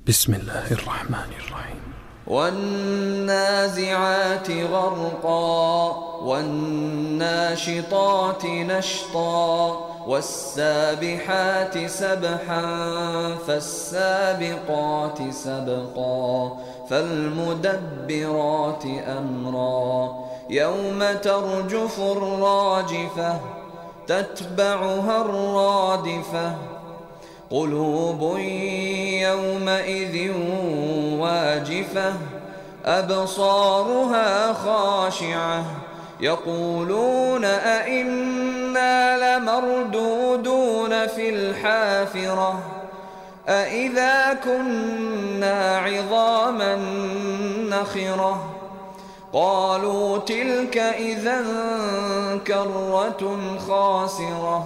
بسم الله الرحمن الرحيم. والنازعات غرقا والناشطات نشطا والسابحات سبحا فالسابقات سبقا فالمدبرات أمرا يوم ترجف الراجفة تتبعها الرادفة قلوب يومئذ واجفة أبصارها خاشعة يقولون أئنا لمردودون في الحافرة أئذا كنا عظاما نخرة قالوا تلك إذا كرة خاسرة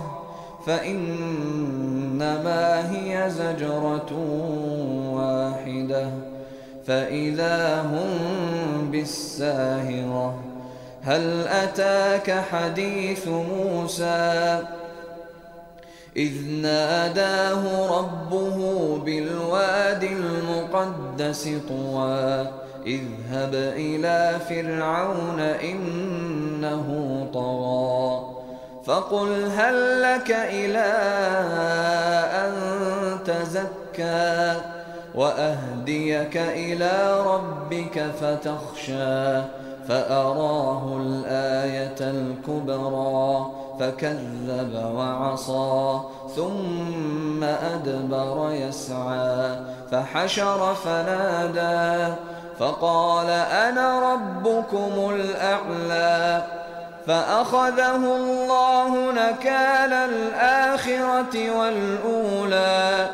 فإنما هي زجرة واحدة فإذا هم بالساهرة هل أتاك حديث موسى إذ ناداه ربه بالواد المقدس طوى اذهب إلى فرعون إنه طغى فقل هل لك إلى أن تزكى وأهديك إلى ربك فتخشى فأراه الآية الكبرى فكذب وعصى ثم أدبر يسعى فحشر فنادى فقال أنا ربكم الأعلى فأخذه الله نكال الآخرة والأولى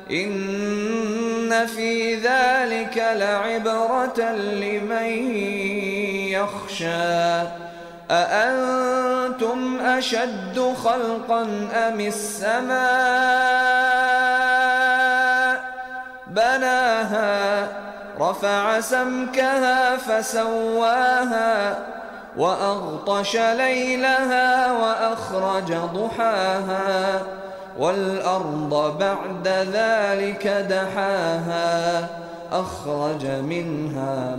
إن في ذلك لعبرة لمن يخشى أأنتم أشد خلقا أم السماء بناها رفع سمكها فسواها وأغطش ليلها وأخرج ضحاها والأرض بعد ذلك دحاها أخرج منها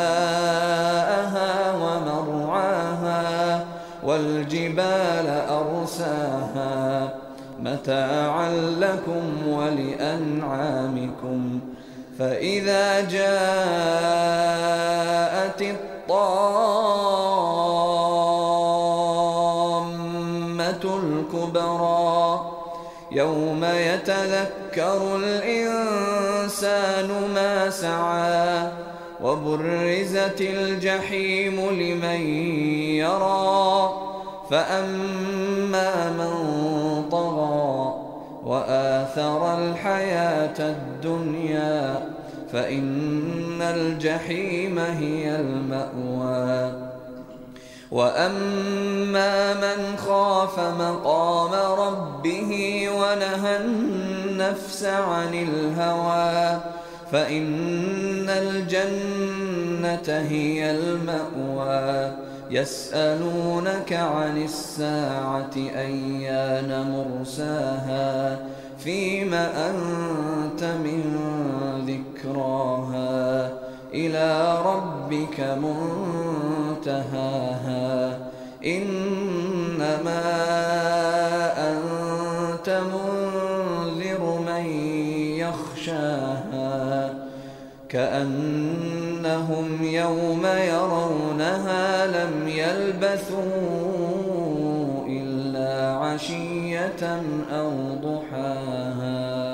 ماءها ومرعاها والجبال أرساها متاعا لكم ولأنعامكم فإذا جاءت الطامة الكبرى يوم يتذكر الإنسان ما سعى وبرزت الجحيم لمن يرى فأما من طغى وآثر الحياة الدنيا فإن الجحيم هي المأوى وأما من خاف مقام ربه ونهى النفس عن الهوى فإن الجنة هي المأوى يسألونك عن الساعة أيان مرساها فيم أنت من ذكراها إلى ربك منتهاها إنما أنت منذر من يخشاها كأنهم يوم يرونها لم يلبثوا إلا عشية أو ضحاها.